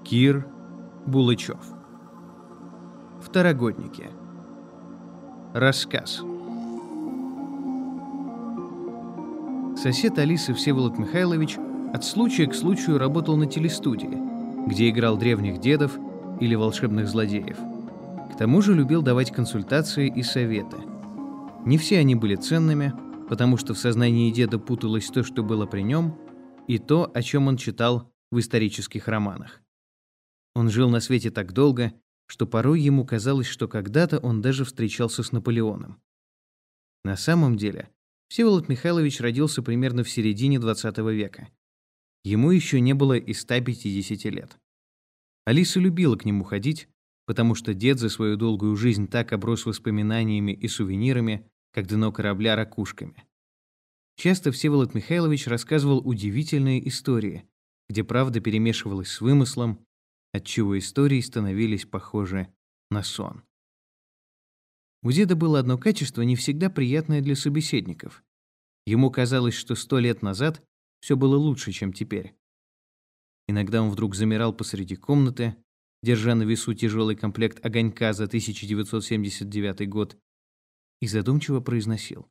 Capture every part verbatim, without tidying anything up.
Кир Булычев. Второгодники. Рассказ. Сосед Алисы Всеволод Михайлович от случая к случаю работал на телестудии, где играл древних дедов или волшебных злодеев. К тому же любил давать консультации и советы. Не все они были ценными, потому что в сознании деда путалось то, что было при нем, и то, о чем он читал в исторических романах. Он жил на свете так долго, что порой ему казалось, что когда-то он даже встречался с Наполеоном. На самом деле, Всеволод Михайлович родился примерно в середине двадцатого века. Ему еще не было и ста пятидесяти лет. Алиса любила к нему ходить, потому что дед за свою долгую жизнь так оброс воспоминаниями и сувенирами, как дно корабля ракушками. Часто Всеволод Михайлович рассказывал удивительные истории, где правда перемешивалась с вымыслом, отчего истории становились похожи на сон. У деда было одно качество, не всегда приятное для собеседников. Ему казалось, что сто лет назад все было лучше, чем теперь. Иногда он вдруг замирал посреди комнаты, держа на весу тяжелый комплект огонька за тысяча девятьсот семьдесят девятый год, и задумчиво произносил: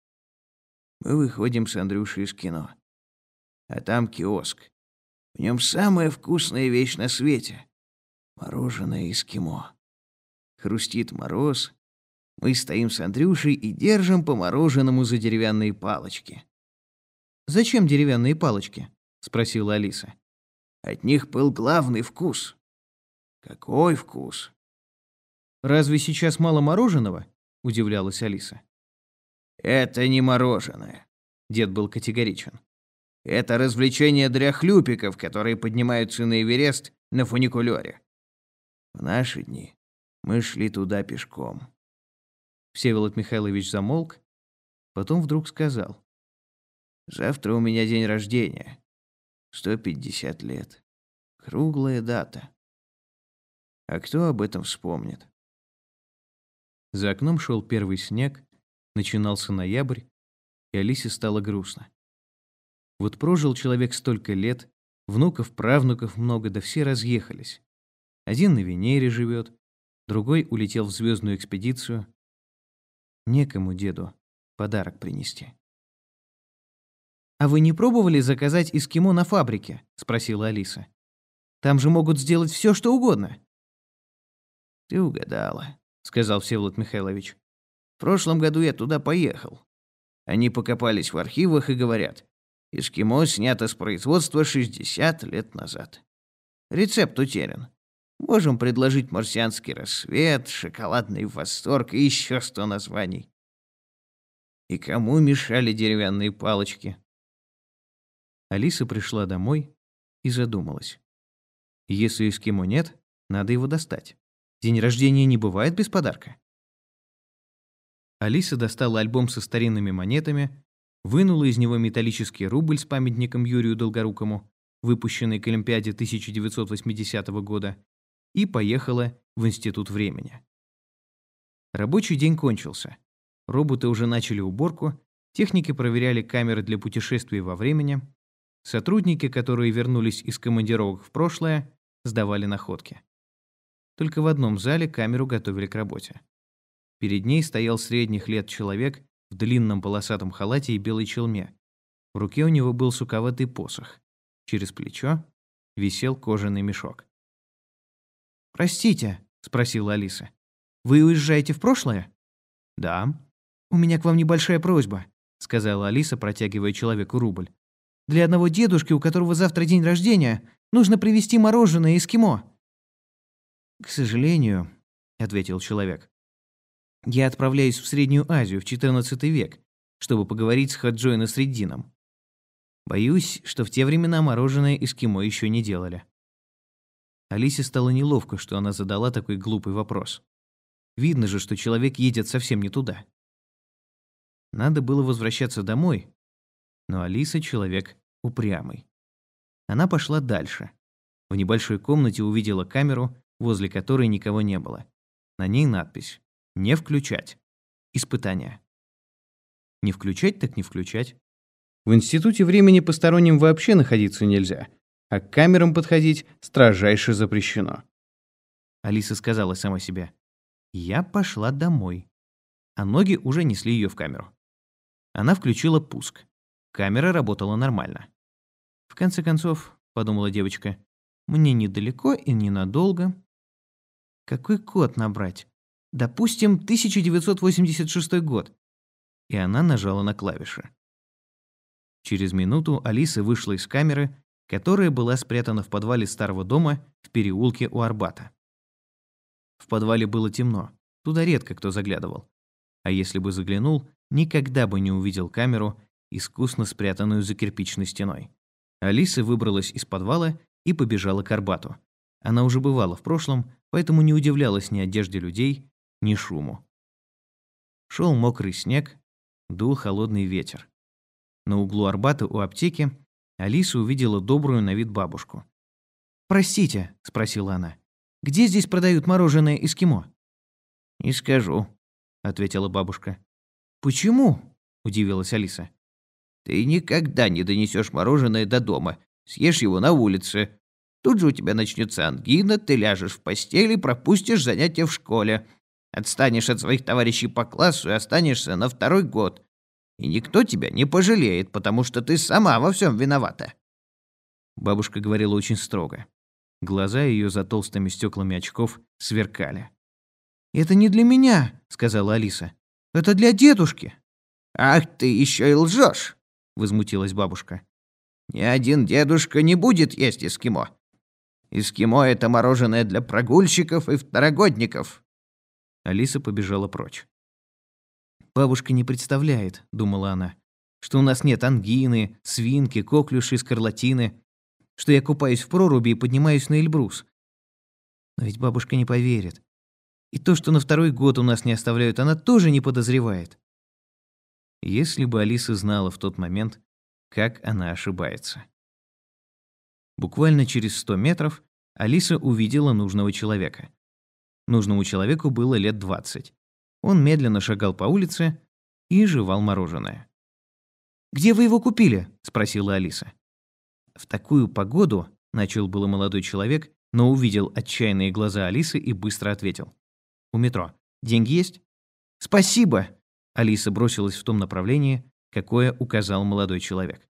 «Мы выходим с Андрюшей из кино, а там киоск. В нем самая вкусная вещь на свете — мороженое эскимо. Хрустит мороз, мы стоим с Андрюшей и держим по мороженому за деревянные палочки». «Зачем деревянные палочки?» — спросила Алиса. «От них был главный вкус». «Какой вкус?» «Разве сейчас мало мороженого?» — удивлялась Алиса. «Это не мороженое», — дед был категоричен. «Это развлечение дряхлюпиков, которые поднимаются на Эверест на фуникулёре. В наши дни мы шли туда пешком». Всеволод Михайлович замолк, потом вдруг сказал: «Завтра у меня день рождения. сто пятьдесят лет. Круглая дата. А кто об этом вспомнит?» За окном шел первый снег, начинался ноябрь, и Алисе стало грустно. Вот прожил человек столько лет, внуков, правнуков много, да все разъехались. Один на Венере живет, другой улетел в звездную экспедицию. Некому деду подарок принести. «А вы не пробовали заказать эскимо на фабрике?» — спросила Алиса. «Там же могут сделать все, что угодно». «Ты угадала», — сказал Всеволод Михайлович. «В прошлом году я туда поехал. Они покопались в архивах и говорят: эскимо снято с производства шестьдесят лет назад. Рецепт утерян. Можем предложить марсианский рассвет, шоколадный восторг и еще сто названий». И кому мешали деревянные палочки? Алиса пришла домой и задумалась. Если эскимо нет, надо его достать. День рождения не бывает без подарка. Алиса достала альбом со старинными монетами, вынула из него металлический рубль с памятником Юрию Долгорукому, выпущенный к Олимпиаде тысяча девятьсот восьмидесятого года, и поехала в Институт времени. Рабочий день кончился. Роботы уже начали уборку, техники проверяли камеры для путешествий во времени, сотрудники, которые вернулись из командировок в прошлое, сдавали находки. Только в одном зале камеру готовили к работе. Перед ней стоял средних лет человек в длинном полосатом халате и белой челме. В руке у него был суковатый посох. Через плечо висел кожаный мешок. «Простите», — спросила Алиса, — «вы уезжаете в прошлое?» «Да». «У меня к вам небольшая просьба», — сказала Алиса, протягивая человеку рубль. «Для одного дедушки, у которого завтра день рождения, нужно привезти мороженое эскимо». «К сожалению», — ответил человек, — «я отправляюсь в Среднюю Азию в четырнадцатый век, чтобы поговорить с Ходжой Насреддином. Боюсь, что в те времена мороженое эскимо еще не делали». Алисе стало неловко, что она задала такой глупый вопрос. Видно же, что человек едет совсем не туда. Надо было возвращаться домой, но Алиса человек упрямый. Она пошла дальше. В небольшой комнате увидела камеру, возле которой никого не было. На ней надпись: «Не включать. Испытание». Не включать так не включать. В Институте времени посторонним вообще находиться нельзя, а к камерам подходить строжайше запрещено. Алиса сказала сама себе: «Я пошла домой». А ноги уже несли ее в камеру. Она включила пуск. Камера работала нормально. «В конце концов, — подумала девочка, — мне недалеко и ненадолго. Какой код набрать? Допустим, тысяча девятьсот восемьдесят шестой год». И она нажала на клавиши. Через минуту Алиса вышла из камеры, которая была спрятана в подвале старого дома в переулке у Арбата. В подвале было темно, туда редко кто заглядывал. А если бы заглянул, никогда бы не увидел камеру, искусно спрятанную за кирпичной стеной. Алиса выбралась из подвала и побежала к Арбату. Она уже бывала в прошлом, поэтому не удивлялась ни одежде людей, ни шуму. Шел мокрый снег, дул холодный ветер. На углу Арбата у аптеки Алиса увидела добрую на вид бабушку. «Простите», — спросила она, — «где здесь продают мороженое эскимо?» «Не скажу», — ответила бабушка. «Почему?» — удивилась Алиса. «Ты никогда не донесешь мороженое до дома. Съешь его на улице. Тут же у тебя начнется ангина, ты ляжешь в постели, пропустишь занятия в школе. Отстанешь от своих товарищей по классу и останешься на второй год. И никто тебя не пожалеет, потому что ты сама во всем виновата». Бабушка говорила очень строго. Глаза ее за толстыми стеклами очков сверкали. «Это не для меня», — сказала Алиса. «Это для дедушки». «Ах, ты еще и лжешь», — возмутилась бабушка. «Ни один дедушка не будет есть эскимо. Эскимо — это мороженое для прогульщиков и второгодников». Алиса побежала прочь. «Бабушка не представляет», — думала она, «что у нас нет ангины, свинки, коклюши, скарлатины, что я купаюсь в проруби и поднимаюсь на Эльбрус. Но ведь бабушка не поверит. И то, что на второй год у нас не оставляют, она тоже не подозревает». Если бы Алиса знала в тот момент, как она ошибается. Буквально через сто метров Алиса увидела нужного человека. Нужному человеку было лет двадцать. Он медленно шагал по улице и жевал мороженое. «Где вы его купили?» – спросила Алиса. «В такую погоду», – начал было молодой человек, но увидел отчаянные глаза Алисы и быстро ответил. «У метро. Деньги есть?» «Спасибо!» – Алиса бросилась в том направлении, какое указал молодой человек.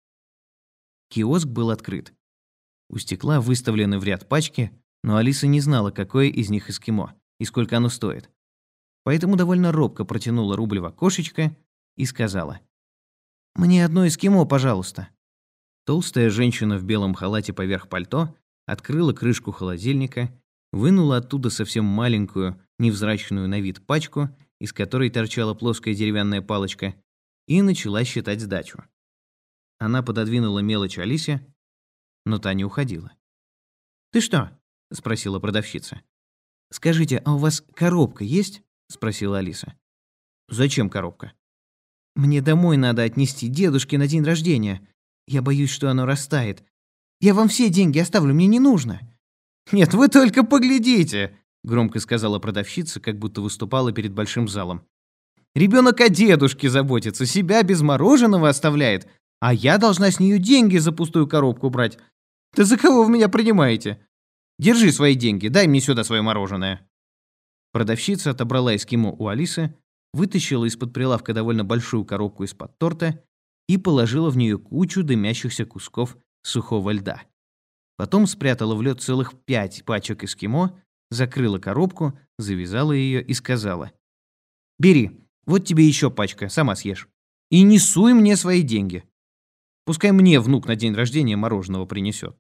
Киоск был открыт. У стекла выставлены в ряд пачки, но Алиса не знала, какое из них эскимо и сколько оно стоит. Поэтому довольно робко протянула рубль в окошечко и сказала: «Мне одно эскимо, пожалуйста». Толстая женщина в белом халате поверх пальто открыла крышку холодильника, вынула оттуда совсем маленькую, невзрачную на вид пачку, из которой торчала плоская деревянная палочка, и начала считать сдачу. Она пододвинула мелочь Алисе, но та не уходила. «Ты что?» – спросила продавщица. «Скажите, а у вас коробка есть?» – спросила Алиса. «Зачем коробка?» «Мне домой надо отнести дедушке на день рождения. Я боюсь, что оно растает. Я вам все деньги оставлю, мне не нужно». «Нет, вы только поглядите!» – громко сказала продавщица, как будто выступала перед большим залом. «Ребенок о дедушке заботится, себя без мороженого оставляет, а я должна с нее деньги за пустую коробку брать. Да за кого вы меня принимаете? Держи свои деньги, дай мне сюда свое мороженое». Продавщица отобрала эскимо у Алисы, вытащила из-под прилавка довольно большую коробку из-под торта и положила в нее кучу дымящихся кусков сухого льда. Потом спрятала в лед целых пять пачек эскимо, закрыла коробку, завязала ее и сказала: «Бери, вот тебе еще пачка, сама съешь. И не суй мне свои деньги. Пускай мне внук на день рождения мороженого принесет».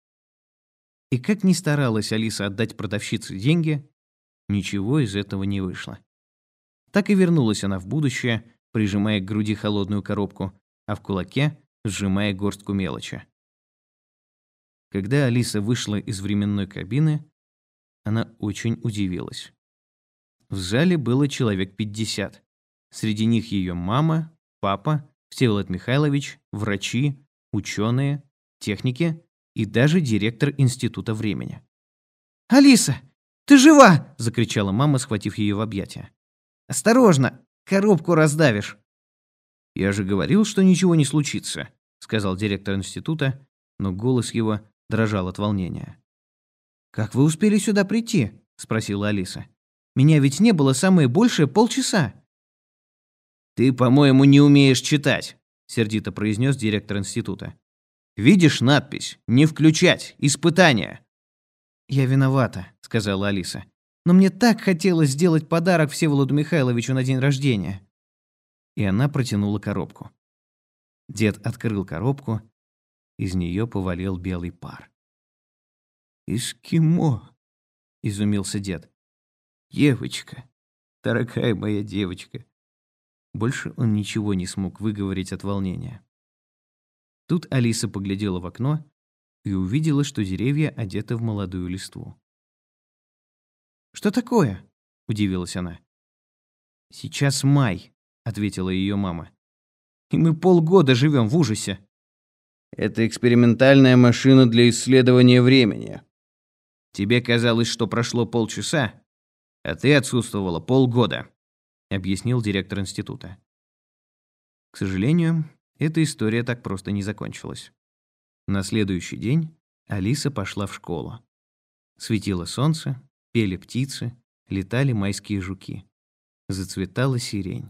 И как ни старалась Алиса отдать продавщице деньги, ничего из этого не вышло. Так и вернулась она в будущее, прижимая к груди холодную коробку, а в кулаке сжимая горстку мелочи. Когда Алиса вышла из временной кабины, она очень удивилась. В зале было человек пятьдесят. Среди них ее мама, папа, Всеволод Михайлович, врачи, ученые, техники и даже директор Института времени. «Алиса, ты жива!» – закричала мама, схватив ее в объятия. «Осторожно, коробку раздавишь!» «Я же говорил, что ничего не случится», – сказал директор института, но голос его дрожал от волнения. «Как вы успели сюда прийти?» – спросила Алиса. «Меня ведь не было самое большее полчаса». «Ты, по-моему, не умеешь читать», – сердито произнес директор института. «Видишь надпись «Не включать! Испытания!»» «Я виновата», – сказала Алиса. «Но мне так хотелось сделать подарок Всеволоду Михайловичу на день рождения». И она протянула коробку. Дед открыл коробку, из нее повалил белый пар. «Эскимо!» – изумился дед. «Девочка, дорогая моя девочка!» Больше он ничего не смог выговорить от волнения. Тут Алиса поглядела в окно и увидела, что деревья одеты в молодую листву. «Что такое?» – удивилась она. «Сейчас май», – ответила ее мама. «И мы полгода живем в ужасе». «Это экспериментальная машина для исследования времени. Тебе казалось, что прошло полчаса, а ты отсутствовала полгода», — объяснил директор института. К сожалению, эта история так просто не закончилась. На следующий день Алиса пошла в школу. Светило солнце, пели птицы, летали майские жуки. Зацветала сирень.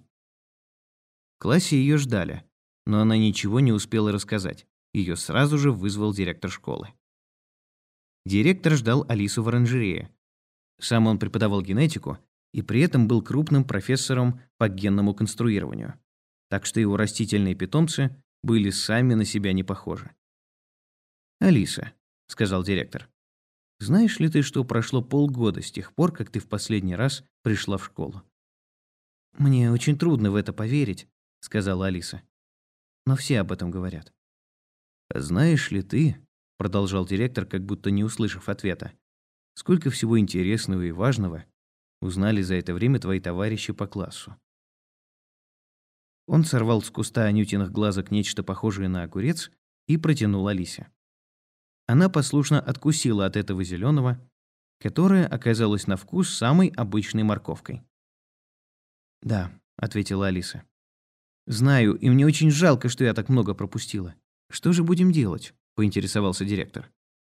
В классе ее ждали, но она ничего не успела рассказать. Ее сразу же вызвал директор школы. Директор ждал Алису в оранжерее. Сам он преподавал генетику и при этом был крупным профессором по генному конструированию, так что его растительные питомцы были сами на себя не похожи. «Алиса», — сказал директор, — «знаешь ли ты, что прошло полгода с тех пор, как ты в последний раз пришла в школу?» «Мне очень трудно в это поверить», — сказала Алиса. «Но все об этом говорят». «А знаешь ли ты, — продолжал директор, как будто не услышав ответа, — сколько всего интересного и важного узнали за это время твои товарищи по классу?» Он сорвал с куста Анютиных глазок нечто похожее на огурец и протянул Алисе. Она послушно откусила от этого зеленого, которое оказалось на вкус самой обычной морковкой. «Да», — ответила Алиса. «Знаю, и мне очень жалко, что я так много пропустила. Что же будем делать?» — поинтересовался директор.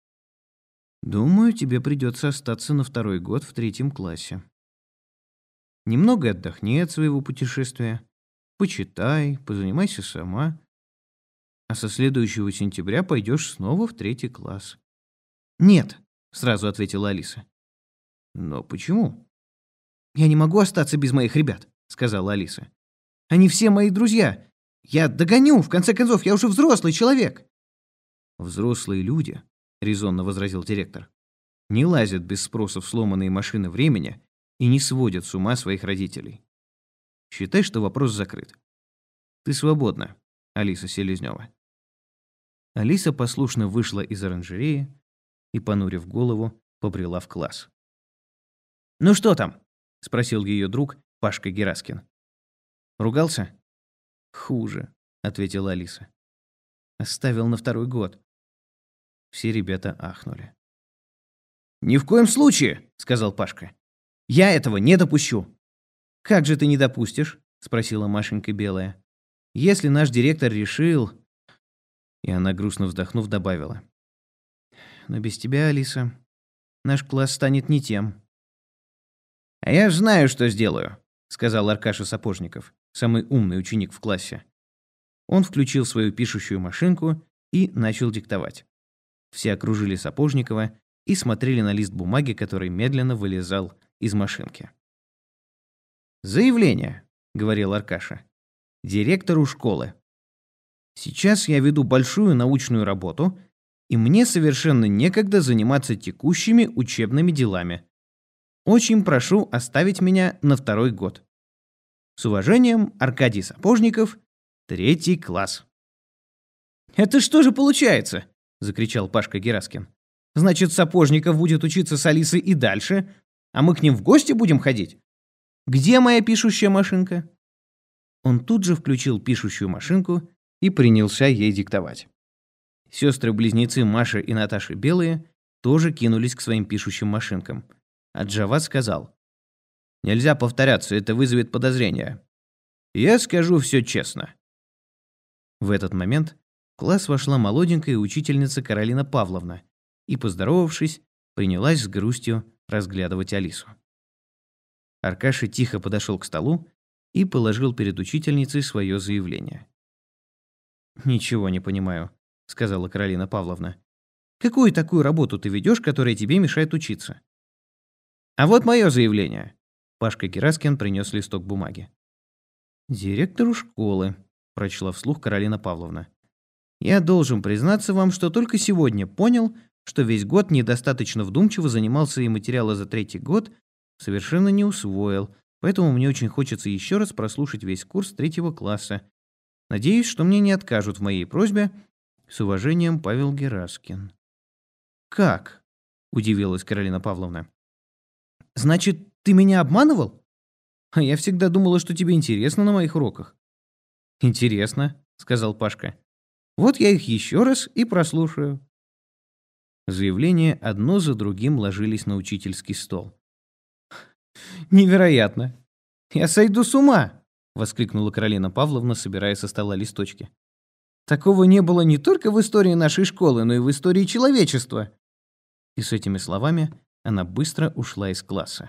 «Думаю, тебе придется остаться на второй год в третьем классе. Немного отдохни от своего путешествия, почитай, позанимайся сама, а со следующего сентября пойдешь снова в третий класс». «Нет», — сразу ответила Алиса. «Но почему?» «Я не могу остаться без моих ребят», — сказала Алиса. «Они все мои друзья. Я догоню, в конце концов, я уже взрослый человек». «Взрослые люди», — резонно возразил директор, «не лазят без спроса в сломанные машины времени и не сводят с ума своих родителей. Считай, что вопрос закрыт. Ты свободна, Алиса Селезнева». Алиса послушно вышла из оранжереи и, понурив голову, побрела в класс. «Ну что там?» — спросил ее друг Пашка Гераскин. «Ругался?» «Хуже», — ответила Алиса. «Оставил на второй год». Все ребята ахнули. «Ни в коем случае!» — сказал Пашка. «Я этого не допущу!» «Как же ты не допустишь?» — спросила Машенька Белая. «Если наш директор решил...» И она, грустно вздохнув, добавила. «Но без тебя, Алиса, наш класс станет не тем». «А я знаю, что сделаю», — сказал Аркаша Сапожников, самый умный ученик в классе. Он включил свою пишущую машинку и начал диктовать. Все окружили Сапожникова и смотрели на лист бумаги, который медленно вылезал из машинки. «Заявление», — говорил Аркаша, — «директору школы. Сейчас я веду большую научную работу, и мне совершенно некогда заниматься текущими учебными делами. Очень прошу оставить меня на второй год. С уважением, Аркадий Сапожников, третий класс». «Это что же получается?» — закричал Пашка Гераскин. «Значит, Сапожников будет учиться с Алисой и дальше, а мы к ним в гости будем ходить? Где моя пишущая машинка?» Он тут же включил пишущую машинку и принялся ей диктовать. Сестры-близнецы Маша и Наташа Белые тоже кинулись к своим пишущим машинкам. А Джават сказал: «Нельзя повторяться, это вызовет подозрения. Я скажу все честно». В этот момент в класс вошла молоденькая учительница Каролина Павловна и, поздоровавшись, принялась с грустью разглядывать Алису. Аркаша тихо подошел к столу и положил перед учительницей свое заявление. «Ничего не понимаю», — сказала Каролина Павловна. «Какую такую работу ты ведешь, которая тебе мешает учиться?» «А вот мое заявление». Пашка Гераскин принес листок бумаги. «Директору школы», — прочла вслух Каролина Павловна. «Я должен признаться вам, что только сегодня понял, что весь год недостаточно вдумчиво занимался и материала за третий год совершенно не усвоил, поэтому мне очень хочется еще раз прослушать весь курс третьего класса. Надеюсь, что мне не откажут в моей просьбе. С уважением, Павел Гераскин». «Как?» — удивилась Каролина Павловна. «Значит, ты меня обманывал? А я всегда думала, что тебе интересно на моих уроках». «Интересно», — сказал Пашка. «Вот я их еще раз и прослушаю». Заявления одно за другим ложились на учительский стол. «Невероятно! Я сойду с ума!» — воскликнула Каролина Павловна, собирая со стола листочки. «Такого не было не только в истории нашей школы, но и в истории человечества!» И с этими словами она быстро ушла из класса.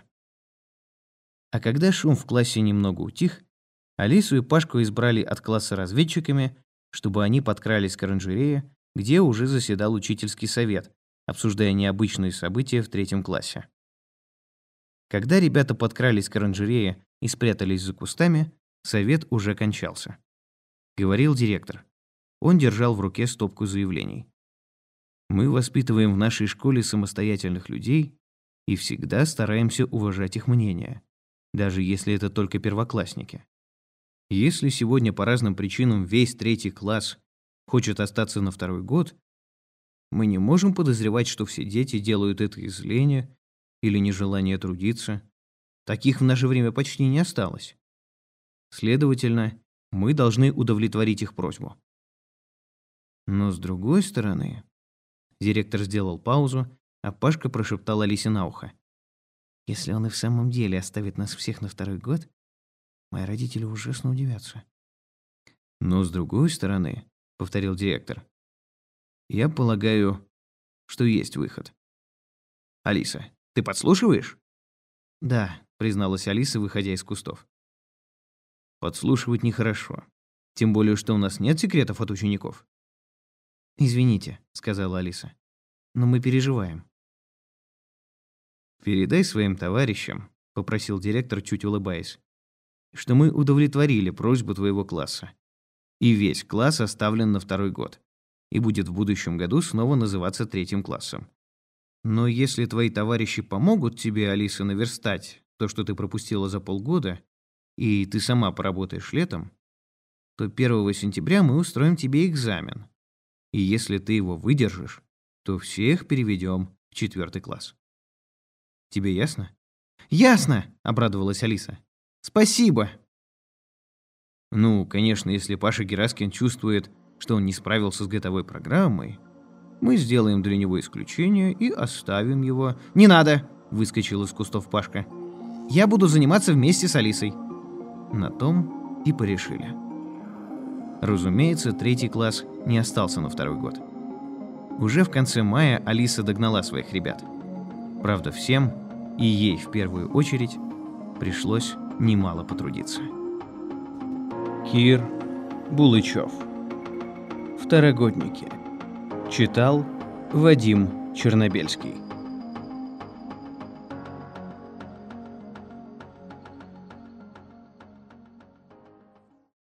А когда шум в классе немного утих, Алису и Пашку избрали от класса разведчиками, чтобы они подкрались к оранжерее, где уже заседал учительский совет, обсуждая необычные события в третьем классе. Когда ребята подкрались к оранжерее и спрятались за кустами, совет уже кончался. Говорил директор. Он держал в руке стопку заявлений. «Мы воспитываем в нашей школе самостоятельных людей и всегда стараемся уважать их мнение, даже если это только первоклассники. Если сегодня по разным причинам весь третий класс хочет остаться на второй год, мы не можем подозревать, что все дети делают это из лени или нежелания трудиться. Таких в наше время почти не осталось. Следовательно, мы должны удовлетворить их просьбу. Но с другой стороны...» Директор сделал паузу, а Пашка прошептал Алисе на ухо. «Если он и в самом деле оставит нас всех на второй год, мои родители ужасно удивятся». «Но с другой стороны, — повторил директор, — я полагаю, что есть выход. Алиса, ты подслушиваешь?» «Да», — призналась Алиса, выходя из кустов. «Подслушивать нехорошо. Тем более, что у нас нет секретов от учеников». «Извините», — сказала Алиса, — «но мы переживаем». «Передай своим товарищам», — попросил директор, чуть улыбаясь, «что мы удовлетворили просьбу твоего класса. И весь класс оставлен на второй год и будет в будущем году снова называться третьим классом. Но если твои товарищи помогут тебе, Алиса, наверстать то, что ты пропустила за полгода, и ты сама поработаешь летом, то первого сентября мы устроим тебе экзамен. И если ты его выдержишь, то всех переведем в четвертый класс. Тебе ясно?» «Ясно!» — обрадовалась Алиса. «Спасибо!» «Ну, конечно, если Паша Гераскин чувствует, что он не справился с готовой программой, мы сделаем для него исключение и оставим его...» «Не надо!» — выскочил из кустов Пашка. «Я буду заниматься вместе с Алисой». На том и порешили. Разумеется, третий класс не остался на второй год. Уже в конце мая Алиса догнала своих ребят. Правда, всем, и ей в первую очередь, пришлось немало потрудиться. Кир Булычев. Второгодники. Читал Вадим Чернобельский.